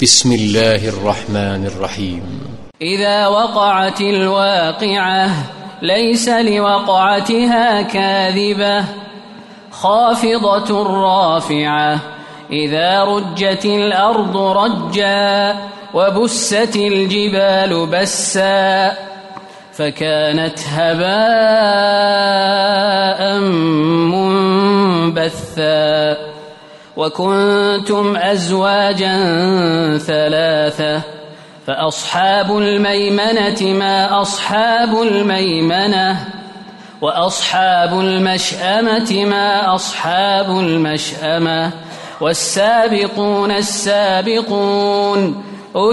بسم الله الرحمن الرحيم. إذا وقعت الواقعة ليس لوقعتها كاذبة خافضة رافعة إذا رجت الأرض رجا وبست الجبال بسا فكانت هباء منبثا وكنتم أزواجا ثلاثة فأصحاب الميمنة ما أصحاب الميمنة وأصحاب المشأمة ما أصحاب المشأمة والسابقون السابقون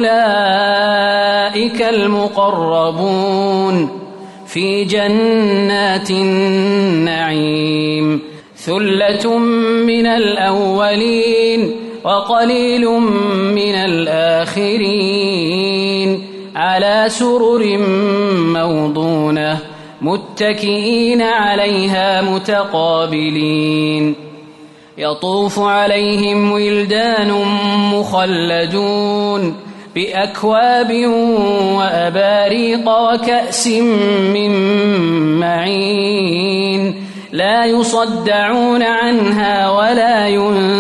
أولئك المقربون في جنات النعيم ثلة من الأولين وقليل من الآخرين على سرر موضونة متكئين عليها متقابلين يطوف عليهم ولدان مخلدون بأكواب وأباريق وكأس من معين لا يصدعون عنها ولا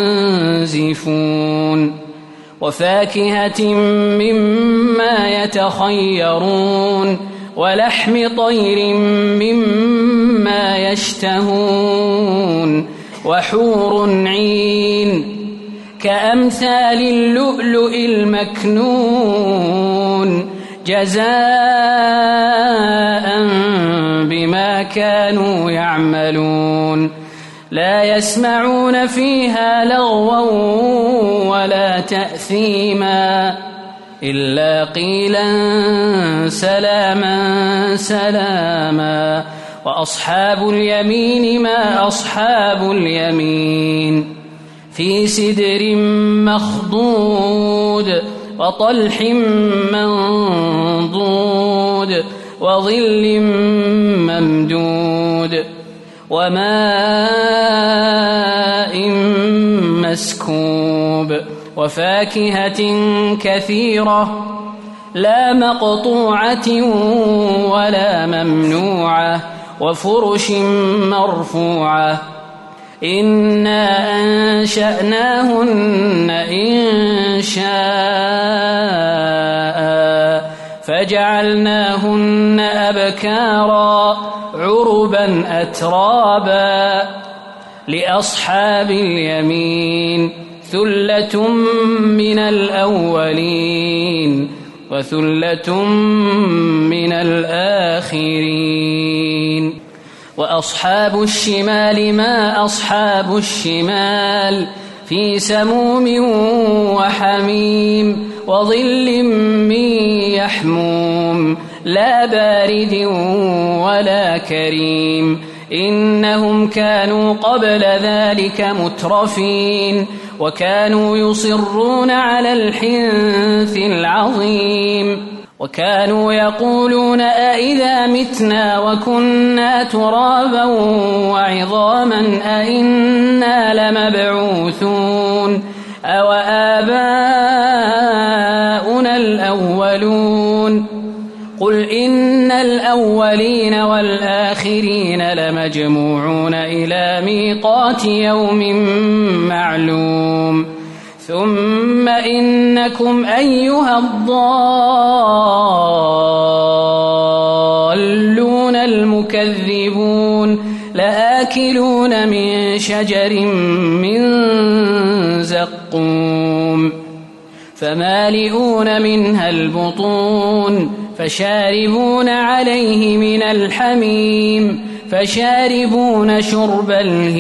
ينزفون وفاكهة مما يتخيرون ولحم طير مما يشتهون وحور عين كأمثال اللؤلؤ المكنون جزاء بما كانوا يعملون لا يسمعون فيها لغوا ولا تأثيما إلا قيلا سلاما سلاما وأصحاب اليمين ما أصحاب اليمين في سدر مخضود وطلح منضود وظل ممدود وماء مسكوب وفاكهة كثيرة لا مقطوعة ولا ممنوعة وفرش مرفوعة إنا أنشأناهن إنشاء فجعلناهن أبكارا عربا أترابا لأصحاب اليمين ثلة من الأولين وثلة من الآخرين وأصحاب الشمال ما أصحاب الشمال في سموم وحميم وظل من يحموم لا بارد ولا كريم إنهم كانوا قبل ذلك مترفين وكانوا يصرون على الحنث العظيم وكانوا يقولون أئذا متنا وكنا ترابا وعظاما أئنا لمبعوثون أو آباؤنا الأولون قل إن الأولين والآخرين لمجموعون إلى ميقات يوم معلوم ثم إنكم أيها الضالون المكذبون لآكلون من شجر من زقوم فمالئون منها البطون فشاربون عليه من الحميم فشاربون شرب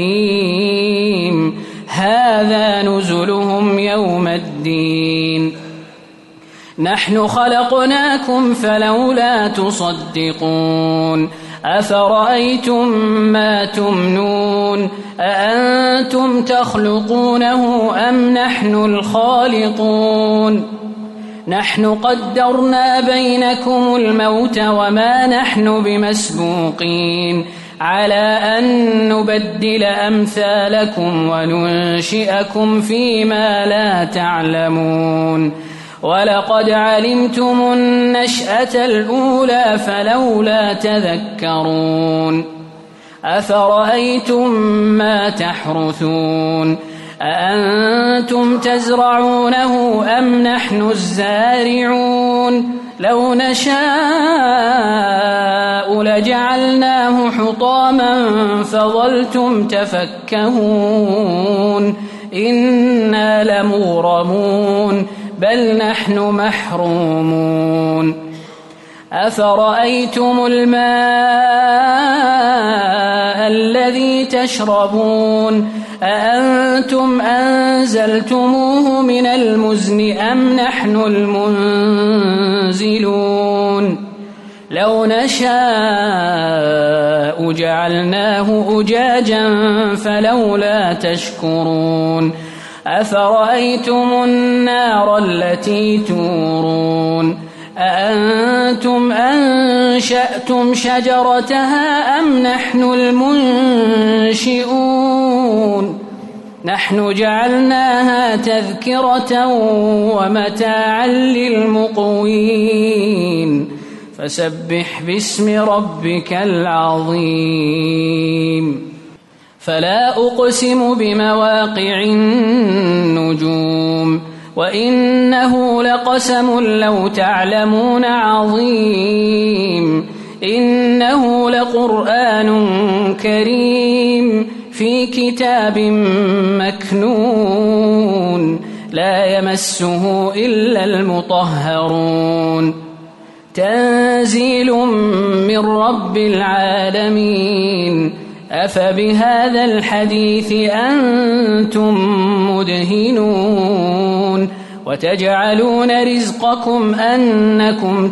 الهيم هذا نزلهم يوم الدين نحن خلقناكم فلولا تصدقون أفرأيتم ما تمنون أأنتم تخلقونه أم نحن الخالقون نحن قدرنا بينكم الموت وما نحن بمسبوقين على أن نبدل أمثالكم وننشئكم فيما لا تعلمون ولقد علمتم النشأة الأولى فلولا تذكرون أفرأيتم ما تحرثون أأنتم تزرعونه أم نحن الزارعون لو نشاء لجعلناه حطاما فظلتم تفكهون إنا لمغرمون بل نحن محرومون أفرأيتم الماء الذي تشربون أأنتم أنزلتموه من المزن أم نحن المنزلون لو نشاء جعلناه أجاجا فلولا تشكرون أفرأيتم النار التي تورون أأنتم أنشأتم شجرتها أم نحن المنشئون نحن جعلناها تذكرة ومتاعا للمقوين فسبح باسم ربك العظيم فلا أقسم بمواقع النجوم وإنه لقسم لو تعلمون عظيم إنه لقرآن كريم في كتاب مكنون لا يمسه إلا المطهرون تنزيل من رب العالمين أفبهذا الحديث أنتم مدهنون وتجعلون رزقكم أنكم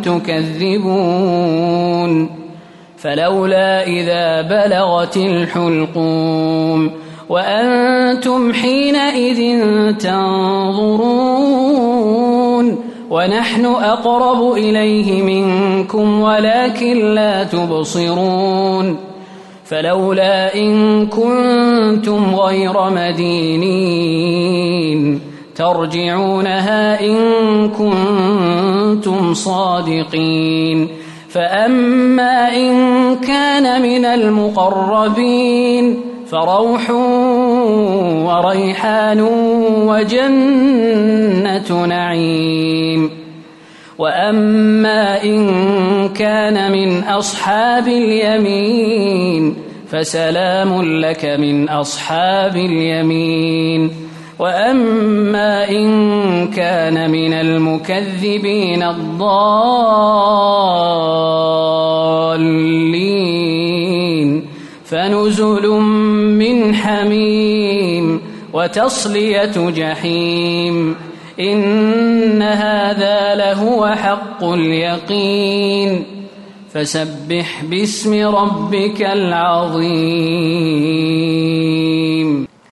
تكذبون فلولا إذا بلغت الحلقوم وأنتم حينئذ تنظرون ونحن أقرب إليه منكم ولكن لا تبصرون فلولا إن كنتم غير مدينين ترجعونها إن كنتم صادقين فأما إن كان من المقربين فروح وريحان وجنة نعيم وأما إن كان من أصحاب اليمين فسلام لك من أصحاب اليمين وأما إن كان من المكذبين الضالين فنزل من حميم وتصلية جحيم إن هذا لهو حق اليقين فسبح باسم ربك العظيم